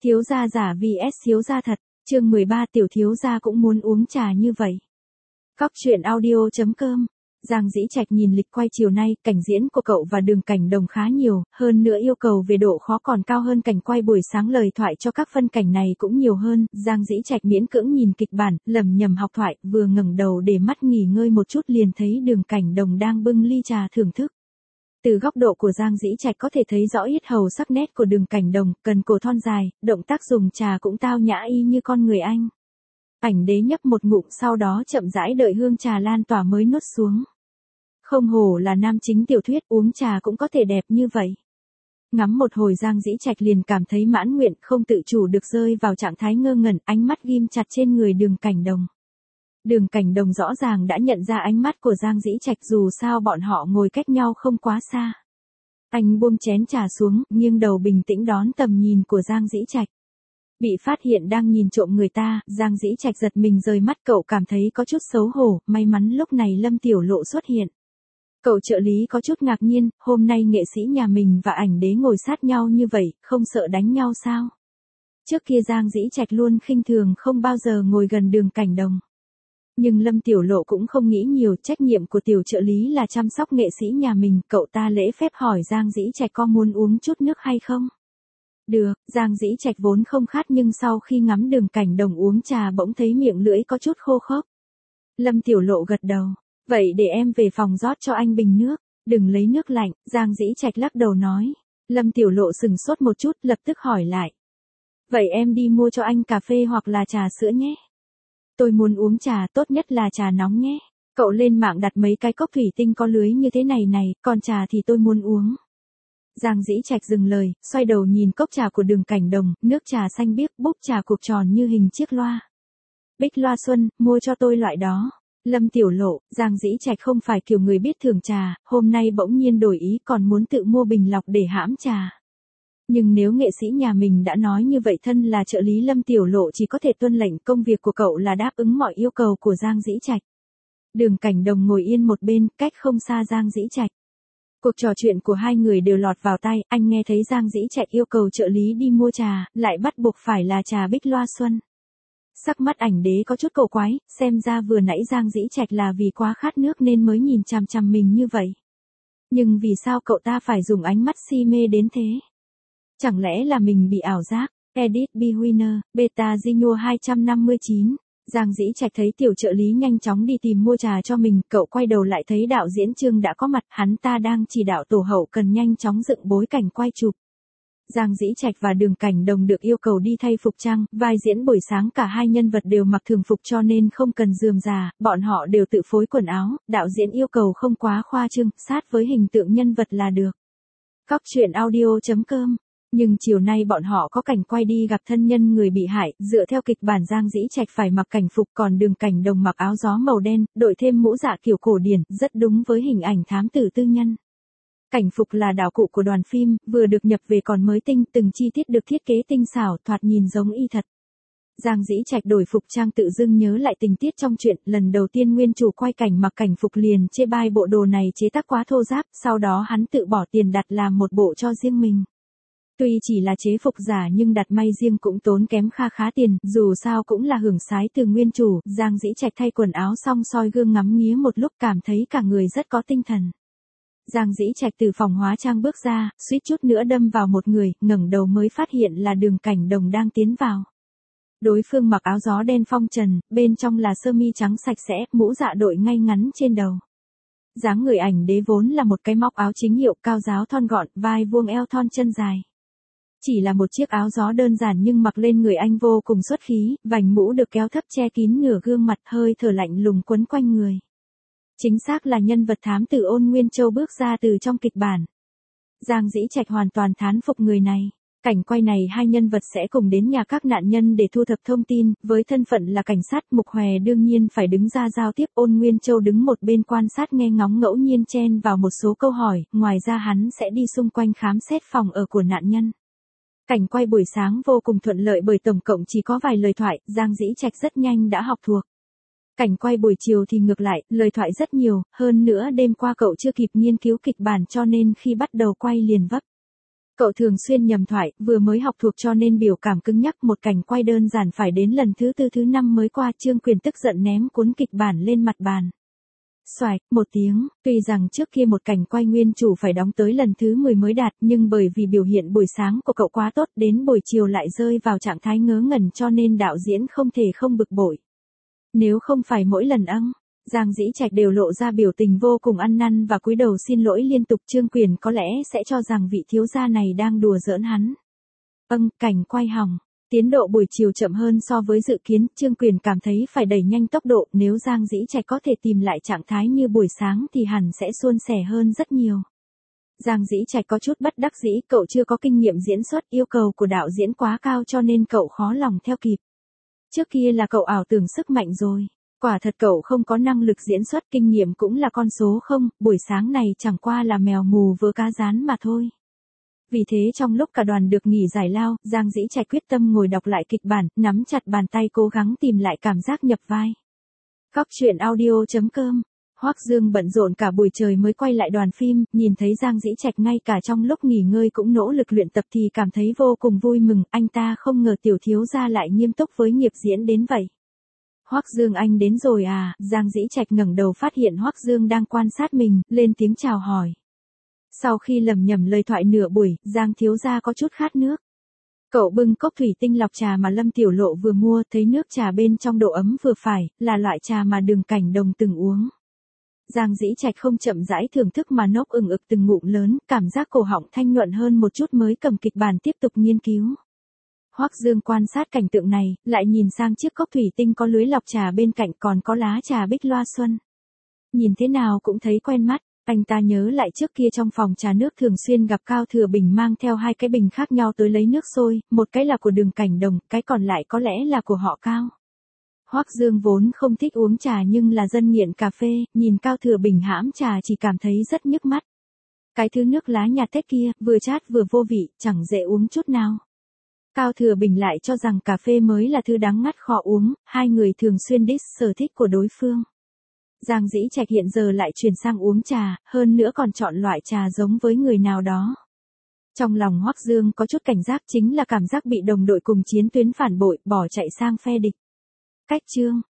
Thiếu gia giả vs thiếu gia thật, chương 13 tiểu thiếu gia cũng muốn uống trà như vậy. Cóc truyện audio.com. Giang Dĩ Trạch nhìn lịch quay chiều nay, cảnh diễn của cậu và Đường Cảnh Đồng khá nhiều, hơn nữa yêu cầu về độ khó còn cao hơn cảnh quay buổi sáng, lời thoại cho các phân cảnh này cũng nhiều hơn. Giang Dĩ Trạch miễn cưỡng nhìn kịch bản, lẩm nhẩm học thoại, vừa ngẩng đầu để mắt nghỉ ngơi một chút liền thấy Đường Cảnh Đồng đang bưng ly trà thưởng thức. Từ góc độ của Giang Dĩ Trạch có thể thấy rõ yết hầu sắc nét của Đường Cảnh Đồng, cần cổ thon dài, động tác dùng trà cũng tao nhã y như con người anh. Ảnh đế nhấp một ngụm sau đó chậm rãi đợi hương trà lan tỏa mới nuốt xuống. Không hổ là nam chính tiểu thuyết, uống trà cũng có thể đẹp như vậy. Ngắm một hồi Giang Dĩ Trạch liền cảm thấy mãn nguyện, không tự chủ được rơi vào trạng thái ngơ ngẩn, ánh mắt ghim chặt trên người Đường Cảnh Đồng. Đường Cảnh Đồng rõ ràng đã nhận ra ánh mắt của Giang Dĩ Trạch, dù sao bọn họ ngồi cách nhau không quá xa. Anh buông chén trà xuống, nghiêng đầu bình tĩnh đón tầm nhìn của Giang Dĩ Trạch. Bị phát hiện đang nhìn trộm người ta, Giang Dĩ Trạch giật mình rời mắt, cậu cảm thấy có chút xấu hổ, may mắn lúc này Lâm Tiểu Lộ xuất hiện. Cậu trợ lý có chút ngạc nhiên, hôm nay nghệ sĩ nhà mình và ảnh đế ngồi sát nhau như vậy, không sợ đánh nhau sao? Trước kia Giang Dĩ Trạch luôn khinh thường, không bao giờ ngồi gần Đường Cảnh Đồng. Nhưng Lâm Tiểu Lộ cũng không nghĩ nhiều, trách nhiệm của tiểu trợ lý là chăm sóc nghệ sĩ nhà mình, cậu ta lễ phép hỏi Giang Dĩ Trạch có muốn uống chút nước hay không? Được, Giang Dĩ Trạch vốn không khát nhưng sau khi ngắm Đường Cảnh Đồng uống trà bỗng thấy miệng lưỡi có chút khô khốc. Lâm Tiểu Lộ gật đầu, vậy để em về phòng rót cho anh bình nước, đừng lấy nước lạnh, Giang Dĩ Trạch lắc đầu nói. Lâm Tiểu Lộ sừng sốt một chút, lập tức hỏi lại. Vậy em đi mua cho anh cà phê hoặc là trà sữa nhé. Tôi muốn uống trà, tốt nhất là trà nóng nhé. Cậu lên mạng đặt mấy cái cốc thủy tinh có lưới như thế này này, còn trà thì tôi muốn uống. Giang Dĩ Trạch dừng lời, xoay đầu nhìn cốc trà của Đường Cảnh Đồng, nước trà xanh biếc, búp trà cuộc tròn như hình chiếc loa. Bích loa xuân, mua cho tôi loại đó. Lâm Tiểu Lộ, Giang Dĩ Trạch không phải kiểu người biết thưởng trà, hôm nay bỗng nhiên đổi ý còn muốn tự mua bình lọc để hãm trà. Nhưng nếu nghệ sĩ nhà mình đã nói như vậy, thân là trợ lý Lâm Tiểu Lộ chỉ có thể tuân lệnh, công việc của cậu là đáp ứng mọi yêu cầu của Giang Dĩ Trạch. Đường Cảnh Đồng ngồi yên một bên, cách không xa Giang Dĩ Trạch. Cuộc trò chuyện của hai người đều lọt vào tai, anh nghe thấy Giang Dĩ Trạch yêu cầu trợ lý đi mua trà, lại bắt buộc phải là trà Bích Loa Xuân. Sắc mắt ảnh đế có chút cổ quái, xem ra vừa nãy Giang Dĩ Trạch là vì quá khát nước nên mới nhìn chằm chằm mình như vậy. Nhưng vì sao cậu ta phải dùng ánh mắt si mê đến thế? Chẳng lẽ là mình bị ảo giác? Edit Bewinner, Beta Zinho 259. Giang Dĩ Trạch thấy tiểu trợ lý nhanh chóng đi tìm mua trà cho mình, cậu quay đầu lại thấy đạo diễn Trương đã có mặt, hắn ta đang chỉ đạo tổ hậu cần nhanh chóng dựng bối cảnh quay chụp. Giang Dĩ Trạch và Đường Cảnh Đồng được yêu cầu đi thay phục trang, vai diễn buổi sáng cả hai nhân vật đều mặc thường phục cho nên không cần rườm rà, bọn họ đều tự phối quần áo, đạo diễn yêu cầu không quá khoa trương, sát với hình tượng nhân vật là được. Cóc truyện audio.com. Nhưng chiều nay bọn họ có cảnh quay đi gặp thân nhân người bị hại, dựa theo kịch bản Giang Dĩ Trạch phải mặc cảnh phục, còn Đường Cảnh Đồng mặc áo gió màu đen, đội thêm mũ dạ kiểu cổ điển, rất đúng với hình ảnh thám tử tư nhân. Cảnh phục là đạo cụ của đoàn phim, vừa được nhập về còn mới tinh, từng chi tiết được thiết kế tinh xảo, thoạt nhìn giống y thật. Giang Dĩ Trạch đổi phục trang tự dưng nhớ lại tình tiết trong truyện, lần đầu tiên nguyên chủ quay cảnh mặc cảnh phục liền chê bai bộ đồ này chế tác quá thô ráp, sau đó hắn tự bỏ tiền đặt làm một bộ cho riêng mình. Tuy chỉ là chế phục giả nhưng đặt may riêng cũng tốn kém kha khá tiền, dù sao cũng là hưởng sái từ nguyên chủ. Giang Dĩ Trạch thay quần áo xong soi gương ngắm nghía một lúc, cảm thấy cả người rất có tinh thần. Giang Dĩ Trạch từ phòng hóa trang bước ra, suýt chút nữa đâm vào một người, ngẩng đầu mới phát hiện là Đường Cảnh Đồng đang tiến vào. Đối phương mặc áo gió đen phong trần, bên trong là sơ mi trắng sạch sẽ, mũ dạ đội ngay ngắn trên đầu. Dáng người ảnh đế vốn là một cái móc áo chính hiệu, cao ráo thon gọn, vai vuông eo thon chân dài. Chỉ là một chiếc áo gió đơn giản nhưng mặc lên người anh vô cùng xuất khí, vành mũ được kéo thấp che kín nửa gương mặt, hơi thở lạnh lùng quấn quanh người. Chính xác là nhân vật thám tử Ôn Nguyên Châu bước ra từ trong kịch bản. Giang Dĩ Trạch hoàn toàn thán phục người này. Cảnh quay này hai nhân vật sẽ cùng đến nhà các nạn nhân để thu thập thông tin, với thân phận là cảnh sát, Mục Hòe đương nhiên phải đứng ra giao tiếp, Ôn Nguyên Châu đứng một bên quan sát nghe ngóng, ngẫu nhiên chen vào một số câu hỏi, ngoài ra hắn sẽ đi xung quanh khám xét phòng ở của nạn nhân. Cảnh quay buổi sáng vô cùng thuận lợi bởi tổng cộng chỉ có vài lời thoại, Giang Dĩ Trạch rất nhanh đã học thuộc. Cảnh quay buổi chiều thì ngược lại, lời thoại rất nhiều, hơn nữa đêm qua cậu chưa kịp nghiên cứu kịch bản cho nên khi bắt đầu quay liền vấp. Cậu thường xuyên nhầm thoại, vừa mới học thuộc cho nên biểu cảm cứng nhắc, một cảnh quay đơn giản phải đến lần thứ tư thứ năm mới qua. Trương Quyền tức giận ném cuốn kịch bản lên mặt bàn. Xoạch, một tiếng, tuy rằng trước kia một cảnh quay nguyên chủ phải đóng tới lần thứ 10 mới đạt, nhưng bởi vì biểu hiện buổi sáng của cậu quá tốt, đến buổi chiều lại rơi vào trạng thái ngớ ngẩn cho nên đạo diễn không thể không bực bội. Nếu không phải mỗi lần Giang Dĩ Trạch đều lộ ra biểu tình vô cùng ăn năn và cúi đầu xin lỗi liên tục, Trương Quyền có lẽ sẽ cho rằng vị thiếu gia này đang đùa giỡn hắn. Cảnh quay hỏng. Tiến độ buổi chiều chậm hơn so với dự kiến, Trương Quyền cảm thấy phải đẩy nhanh tốc độ, nếu Giang Dĩ Trạch có thể tìm lại trạng thái như buổi sáng thì hẳn sẽ suôn sẻ hơn rất nhiều. Giang Dĩ Trạch có chút bất đắc dĩ, cậu chưa có kinh nghiệm diễn xuất, yêu cầu của đạo diễn quá cao cho nên cậu khó lòng theo kịp. Trước kia là cậu ảo tưởng sức mạnh rồi. Quả thật cậu không có năng lực diễn xuất, kinh nghiệm cũng là con số không, buổi sáng này chẳng qua là mèo mù vớ cá rán mà thôi. Vì thế trong lúc cả đoàn được nghỉ giải lao, Giang Dĩ Trạch quyết tâm ngồi đọc lại kịch bản, nắm chặt bàn tay cố gắng tìm lại cảm giác nhập vai. Cóc truyện audio.com. Hoắc Dương bận rộn cả buổi trời mới quay lại đoàn phim, nhìn thấy Giang Dĩ Trạch ngay cả trong lúc nghỉ ngơi cũng nỗ lực luyện tập thì cảm thấy vô cùng vui mừng, anh ta không ngờ tiểu thiếu gia lại nghiêm túc với nghiệp diễn đến vậy. Hoắc Dương anh đến rồi à? Giang Dĩ Trạch ngẩng đầu phát hiện Hoắc Dương đang quan sát mình, lên tiếng chào hỏi. Sau khi lầm nhầm lời thoại nửa buổi, Giang thiếu gia có chút khát nước. Cậu bưng cốc thủy tinh lọc trà mà Lâm Tiểu Lộ vừa mua, thấy nước trà bên trong độ ấm vừa phải, là loại trà mà Đường Cảnh Đồng từng uống. Giang Dĩ Trạch không chậm rãi thưởng thức mà nốc ừng ực từng ngụm lớn, cảm giác cổ họng thanh nhuận hơn một chút mới cầm kịch bản tiếp tục nghiên cứu. Hoắc Dương quan sát cảnh tượng này, lại nhìn sang chiếc cốc thủy tinh có lưới lọc trà bên cạnh còn có lá trà bích loa xuân. Nhìn thế nào cũng thấy quen mắt, anh ta nhớ lại trước kia trong phòng trà nước thường xuyên gặp Cao Thừa Bình mang theo hai cái bình khác nhau tới lấy nước sôi, một cái là của Đường Cảnh Đồng, cái còn lại có lẽ là của họ Cao. Hoắc Dương vốn không thích uống trà nhưng là dân nghiện cà phê, nhìn Cao Thừa Bình hãm trà chỉ cảm thấy rất nhức mắt. Cái thứ nước lá nhạt tết kia, vừa chát vừa vô vị, chẳng dễ uống chút nào. Cao Thừa Bình lại cho rằng cà phê mới là thứ đáng ngắt khó uống, hai người thường xuyên diss sở thích của đối phương. Giang Dĩ Trạch hiện giờ lại chuyển sang uống trà, hơn nữa còn chọn loại trà giống với người nào đó. Trong lòng Hoắc Dương có chút cảnh giác, chính là cảm giác bị đồng đội cùng chiến tuyến phản bội, bỏ chạy sang phe địch. Cách chương